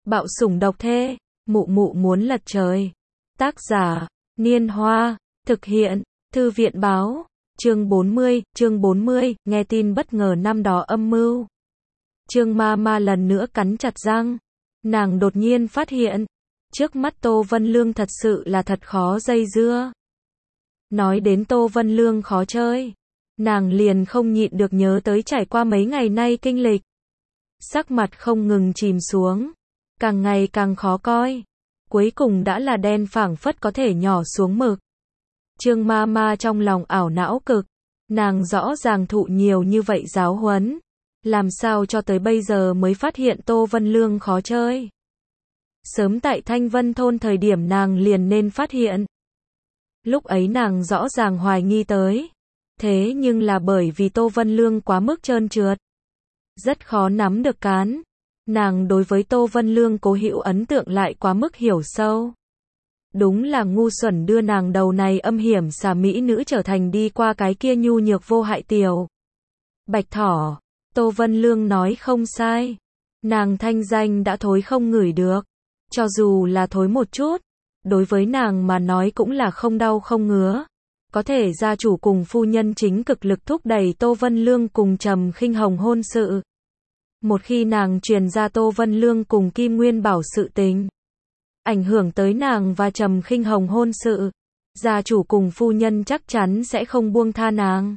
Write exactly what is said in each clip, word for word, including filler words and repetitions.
Bạo sủng độc thê, mụ mụ muốn lật trời. Tác giả, Niên Hoa, thực hiện, Thư viện báo, chương bốn mươi, chương bốn mươi, nghe tin bất ngờ năm đó âm mưu. Trương Ma Ma lần nữa cắn chặt răng, nàng đột nhiên phát hiện, trước mắt Tô Vân Lương thật sự là thật khó dây dưa. Nói đến Tô Vân Lương khó chơi, nàng liền không nhịn được nhớ tới trải qua mấy ngày nay kinh lịch. Sắc mặt không ngừng chìm xuống, càng ngày càng khó coi, cuối cùng đã là đen phảng phất có thể nhỏ xuống mực. Trương Ma Ma trong lòng ảo não cực, nàng rõ ràng thụ nhiều như vậy giáo huấn, làm sao cho tới bây giờ mới phát hiện Tô Vân Lương khó chơi. Sớm tại Thanh Vân thôn thời điểm nàng liền nên phát hiện. Lúc ấy nàng rõ ràng hoài nghi tới, thế nhưng là bởi vì Tô Vân Lương quá mức trơn trượt, rất khó nắm được cán. Nàng đối với Tô Vân Lương cố hữu ấn tượng lại quá mức hiểu sâu. Đúng là ngu xuẩn đưa nàng đầu này âm hiểm xà mỹ nữ trở thành đi qua cái kia nhu nhược vô hại tiểu bạch thỏ. Tô Vân Lương nói không sai, nàng thanh danh đã thối không ngửi được, cho dù là thối một chút, đối với nàng mà nói cũng là không đau không ngứa. Có thể gia chủ cùng phu nhân chính cực lực thúc đẩy Tô Vân Lương cùng Trầm Khinh Hồng hôn sự. Một khi nàng truyền ra Tô Vân Lương cùng Kim Nguyên Bảo sự tình, ảnh hưởng tới nàng và Trầm Khinh Hồng hôn sự, gia chủ cùng phu nhân chắc chắn sẽ không buông tha nàng.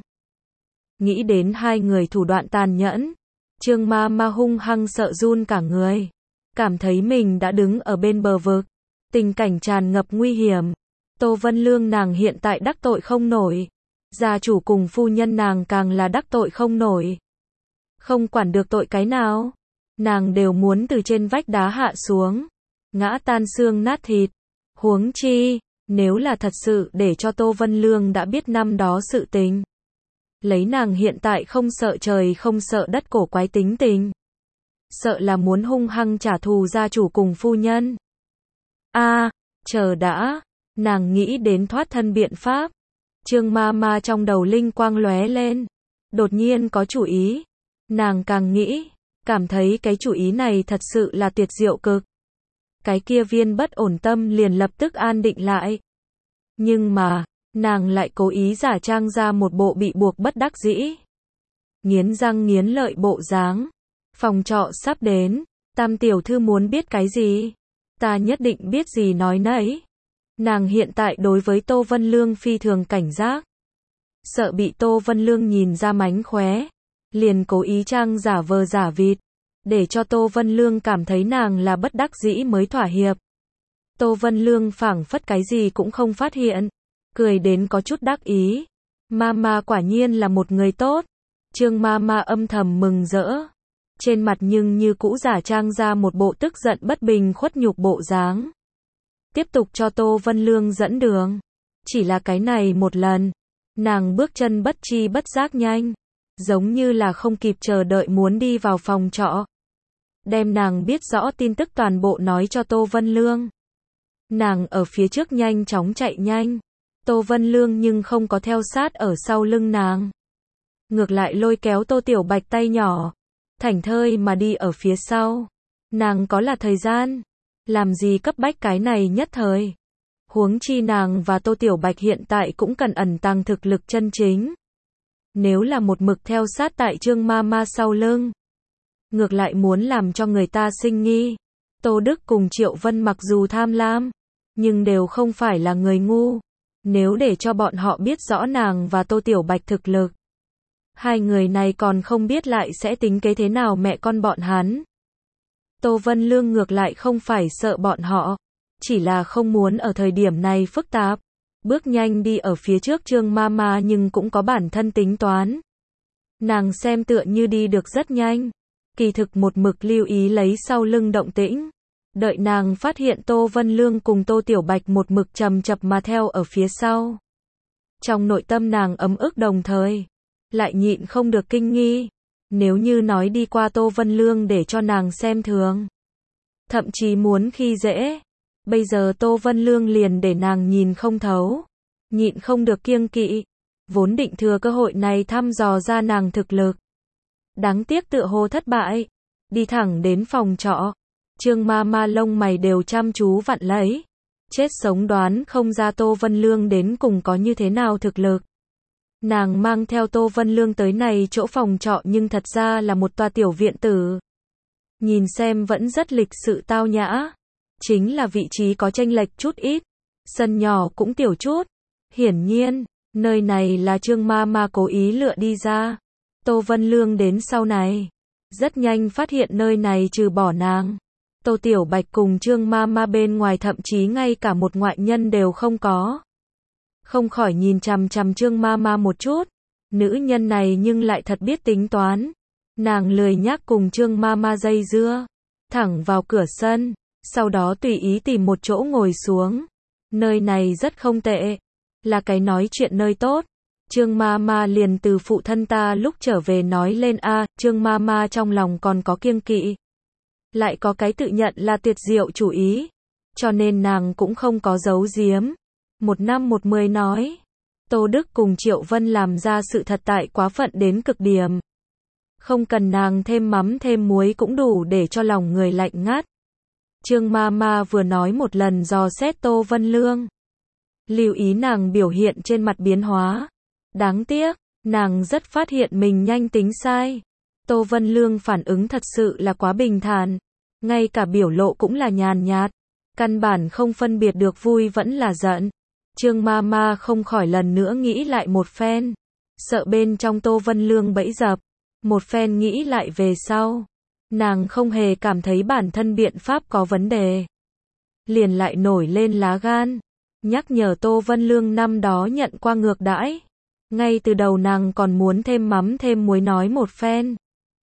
Nghĩ đến hai người thủ đoạn tàn nhẫn, Trương Ma Ma hung hăng sợ run cả người, cảm thấy mình đã đứng ở bên bờ vực, tình cảnh tràn ngập nguy hiểm. Tô Vân Lương nàng hiện tại đắc tội không nổi, gia chủ cùng phu nhân nàng càng là đắc tội không nổi. Không quản được tội cái nào, nàng đều muốn từ trên vách đá hạ xuống, ngã tan xương nát thịt. Huống chi, nếu là thật sự để cho Tô Vân Lương đã biết năm đó sự tình, lấy nàng hiện tại không sợ trời không sợ đất cổ quái tính tình, sợ là muốn hung hăng trả thù gia chủ cùng phu nhân. A, à, chờ đã, nàng nghĩ đến thoát thân biện pháp. Trương Ma Ma trong đầu linh quang lóe lên, đột nhiên có chủ ý. Nàng càng nghĩ, cảm thấy cái chủ ý này thật sự là tuyệt diệu cực. Cái kia viên bất ổn tâm liền lập tức an định lại. Nhưng mà, nàng lại cố ý giả trang ra một bộ bị buộc bất đắc dĩ, nghiến răng nghiến lợi bộ dáng. Phòng trọ sắp đến, Tam tiểu thư muốn biết cái gì? Ta nhất định biết gì nói nấy. Nàng hiện tại đối với Tô Vân Lương phi thường cảnh giác, sợ bị Tô Vân Lương nhìn ra mánh khóe, liền cố ý trang giả vờ giả vịt, để cho Tô Vân Lương cảm thấy nàng là bất đắc dĩ mới thỏa hiệp. Tô Vân Lương phảng phất cái gì cũng không phát hiện, cười đến có chút đắc ý. Mama quả nhiên là một người tốt. Trương Mama âm thầm mừng rỡ, trên mặt nhưng như cũ giả trang ra một bộ tức giận bất bình khuất nhục bộ dáng, tiếp tục cho Tô Vân Lương dẫn đường. Chỉ là cái này một lần, nàng bước chân bất chi bất giác nhanh, giống như là không kịp chờ đợi muốn đi vào phòng trọ, đem nàng biết rõ tin tức toàn bộ nói cho Tô Vân Lương. Nàng ở phía trước nhanh chóng chạy nhanh, Tô Vân Lương nhưng không có theo sát ở sau lưng nàng, ngược lại lôi kéo Tô Tiểu Bạch tay nhỏ, thảnh thơi mà đi ở phía sau. Nàng có là thời gian, làm gì cấp bách cái này nhất thời. Huống chi nàng và Tô Tiểu Bạch hiện tại cũng cần ẩn tàng thực lực chân chính. Nếu là một mực theo sát tại Trương Ma Ma sau lưng, ngược lại muốn làm cho người ta sinh nghi. Tô Đức cùng Triệu Vân mặc dù tham lam, nhưng đều không phải là người ngu. Nếu để cho bọn họ biết rõ nàng và Tô Tiểu Bạch thực lực, hai người này còn không biết lại sẽ tính kế thế nào mẹ con bọn hắn. Tô Vân Lương ngược lại không phải sợ bọn họ, chỉ là không muốn ở thời điểm này phức tạp. Bước nhanh đi ở phía trước Trương Ma Ma nhưng cũng có bản thân tính toán. Nàng xem tựa như đi được rất nhanh, kỳ thực một mực lưu ý lấy sau lưng động tĩnh. Đợi nàng phát hiện Tô Vân Lương cùng Tô Tiểu Bạch một mực chầm chập mà theo ở phía sau, trong nội tâm nàng ấm ức đồng thời lại nhịn không được kinh nghi. Nếu như nói đi qua Tô Vân Lương để cho nàng xem thường, thậm chí muốn khi dễ, bây giờ Tô Vân Lương liền để nàng nhìn không thấu, nhịn không được kiêng kỵ, vốn định thừa cơ hội này thăm dò ra nàng thực lực. Đáng tiếc tựa hồ thất bại, đi thẳng đến phòng trọ, Trương ma ma lông mày đều chăm chú vặn lấy. Chết sống đoán không ra Tô Vân Lương đến cùng có như thế nào thực lực. Nàng mang theo Tô Vân Lương tới này chỗ phòng trọ nhưng thật ra là một tòa tiểu viện tử. Nhìn xem vẫn rất lịch sự tao nhã. Chính là vị trí có chênh lệch chút ít. Sân nhỏ cũng tiểu chút. Hiển nhiên, nơi này là Trương ma ma cố ý lựa đi ra. Tô Vân Lương đến sau này. Rất nhanh phát hiện nơi này trừ bỏ nàng. Tô Tiểu Bạch cùng Trương ma ma bên ngoài thậm chí ngay cả một ngoại nhân đều không có. Không khỏi nhìn chằm chằm Trương ma ma một chút. Nữ nhân này nhưng lại thật biết tính toán. Nàng lười nhác cùng Trương ma ma dây dưa. Thẳng vào cửa sân. Sau đó tùy ý tìm một chỗ ngồi xuống. Nơi này rất không tệ. Là cái nói chuyện nơi tốt. Trương ma ma liền từ phụ thân ta lúc trở về nói lên a à, Trương ma ma trong lòng còn có kiêng kỵ. Lại có cái tự nhận là tuyệt diệu chủ ý. Cho nên nàng cũng không có giấu giếm. Một năm một mười nói. Tô Đức cùng Triệu Vân làm ra sự thật tại quá phận đến cực điểm. Không cần nàng thêm mắm thêm muối cũng đủ để cho lòng người lạnh ngắt. Trương ma ma vừa nói một lần dò xét Tô Vân Lương. Lưu ý nàng biểu hiện trên mặt biến hóa. Đáng tiếc, nàng rất phát hiện mình nhanh tính sai. Tô Vân Lương phản ứng thật sự là quá bình thản. Ngay cả biểu lộ cũng là nhàn nhạt. Căn bản không phân biệt được vui vẫn là giận. Trương ma ma không khỏi lần nữa nghĩ lại một phen. Sợ bên trong Tô Vân Lương bẫy dập. Một phen nghĩ lại về sau. Nàng không hề cảm thấy bản thân biện pháp có vấn đề. Liền lại nổi lên lá gan. Nhắc nhở Tô Vân Lương năm đó nhận qua ngược đãi. Ngay từ đầu nàng còn muốn thêm mắm thêm muối nói một phen.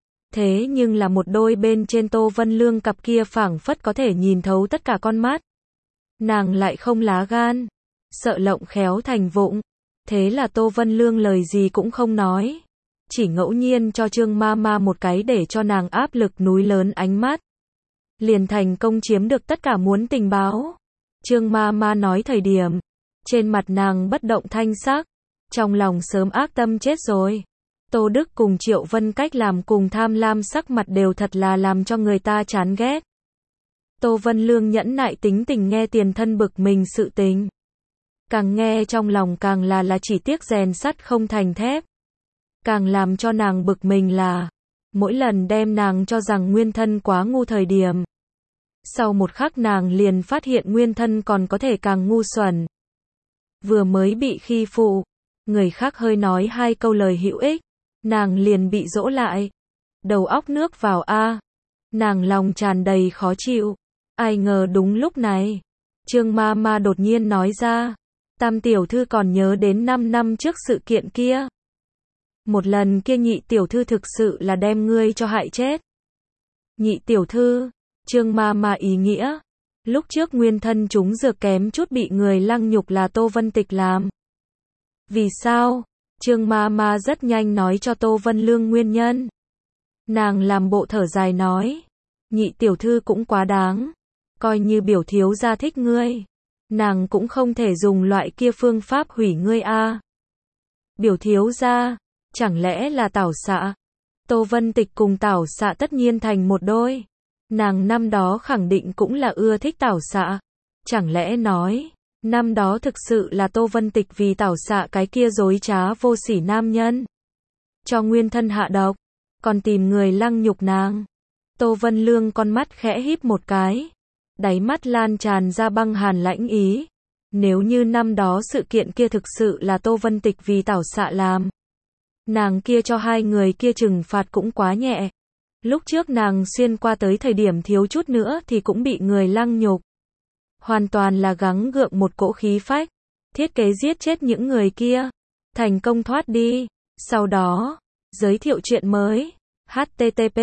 Thế nhưng là một đôi bên trên Tô Vân Lương cặp kia phảng phất có thể nhìn thấu tất cả con mắt. Nàng lại không lá gan. Sợ lộng khéo thành vụng. Thế là Tô Vân Lương lời gì cũng không nói. Chỉ ngẫu nhiên cho Trương ma ma một cái để cho nàng áp lực núi lớn ánh mắt. Liền thành công chiếm được tất cả muốn tình báo. Trương ma ma nói thời điểm. Trên mặt nàng bất động thanh sắc. Trong lòng sớm ác tâm chết rồi. Tô Đức cùng Triệu Vân cách làm cùng tham lam sắc mặt đều thật là làm cho người ta chán ghét. Tô Vân Lương nhẫn nại tính tình nghe tiền thân bực mình sự tình. Càng nghe trong lòng càng là là chỉ tiếc rèn sắt không thành thép. Càng làm cho nàng bực mình là mỗi lần đem nàng cho rằng nguyên thân quá ngu thời điểm. Sau một khắc nàng liền phát hiện nguyên thân còn có thể càng ngu xuẩn. Vừa mới bị khi phụ. Người khác hơi nói hai câu lời hữu ích. Nàng liền bị dỗ lại. Đầu óc nước vào a. Nàng lòng tràn đầy khó chịu. Ai ngờ đúng lúc này. Trương ma ma đột nhiên nói ra. Tam tiểu thư còn nhớ đến năm năm trước sự kiện kia. Một lần kia nhị tiểu thư thực sự là đem ngươi cho hại chết. Nhị tiểu thư. Trương ma ma ý nghĩa. Lúc trước nguyên thân chúng dược kém chút bị người lăng nhục là Tô Vân Tịch làm. Vì sao? Trương ma ma rất nhanh nói cho Tô Vân Lương nguyên nhân. Nàng làm bộ thở dài nói. Nhị tiểu thư cũng quá đáng. Coi như biểu thiếu gia thích ngươi. Nàng cũng không thể dùng loại kia phương pháp hủy ngươi a. Biểu thiếu gia. Chẳng lẽ là Tảo Xạ? Tô Vân Tịch cùng Tảo Xạ tất nhiên thành một đôi. Nàng năm đó khẳng định cũng là ưa thích Tảo Xạ. Chẳng lẽ nói. Năm đó thực sự là Tô Vân Tịch vì Tảo Xạ cái kia dối trá vô sỉ nam nhân. Cho nguyên thân hạ độc. Còn tìm người lăng nhục nàng. Tô Vân Lương con mắt khẽ híp một cái. Đáy mắt lan tràn ra băng hàn lãnh ý. Nếu như năm đó sự kiện kia thực sự là Tô Vân Tịch vì Tảo Xạ làm. Nàng kia cho hai người kia trừng phạt cũng quá nhẹ. Lúc trước nàng xuyên qua tới thời điểm thiếu chút nữa thì cũng bị người lăng nhục. Hoàn toàn là gắng gượng một cỗ khí phách. Thiết kế giết chết những người kia. Thành công thoát đi. Sau đó, giới thiệu chuyện mới. H T T P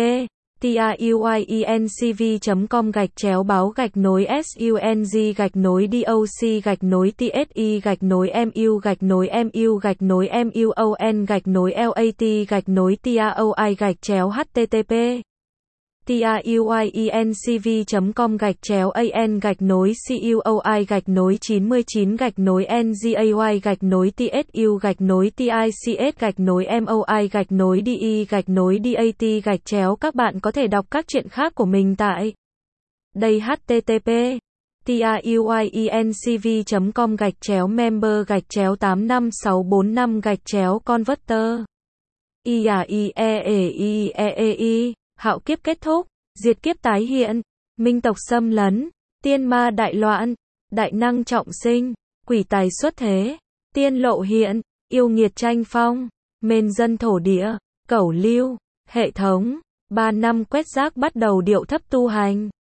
TAUIENCV chấm com gạch chéo báo gạch nối SUNG gạch nối DOC gạch nối TSI gạch nối MU gạch nối MU gạch nối MUON gạch nối LAT gạch nối TAOI gạch chéo HTTP TAUIENCV chấm com gạch chéo AN gạch nối CUOI gạch nối chín mươi chín gạch nối NGAY gạch nối TSU gạch nối TICS gạch nối MOI gạch nối DE gạch nối DAT gạch chéo. Các bạn có thể đọc các chuyện khác của mình tại Đây http truencv chấm com gạch chéo member gạch chéo tám năm sáu bốn năm gạch chéo converter. I A I E E I E E I, hạo kiếp kết thúc, diệt kiếp tái hiện, minh tộc xâm lấn, tiên ma đại loạn, đại năng trọng sinh, quỷ tài xuất thế, tiên lộ hiện, yêu nghiệt tranh phong, mền dân thổ địa, cẩu lưu, hệ thống, ba năm quét rác bắt đầu điệu thấp tu hành.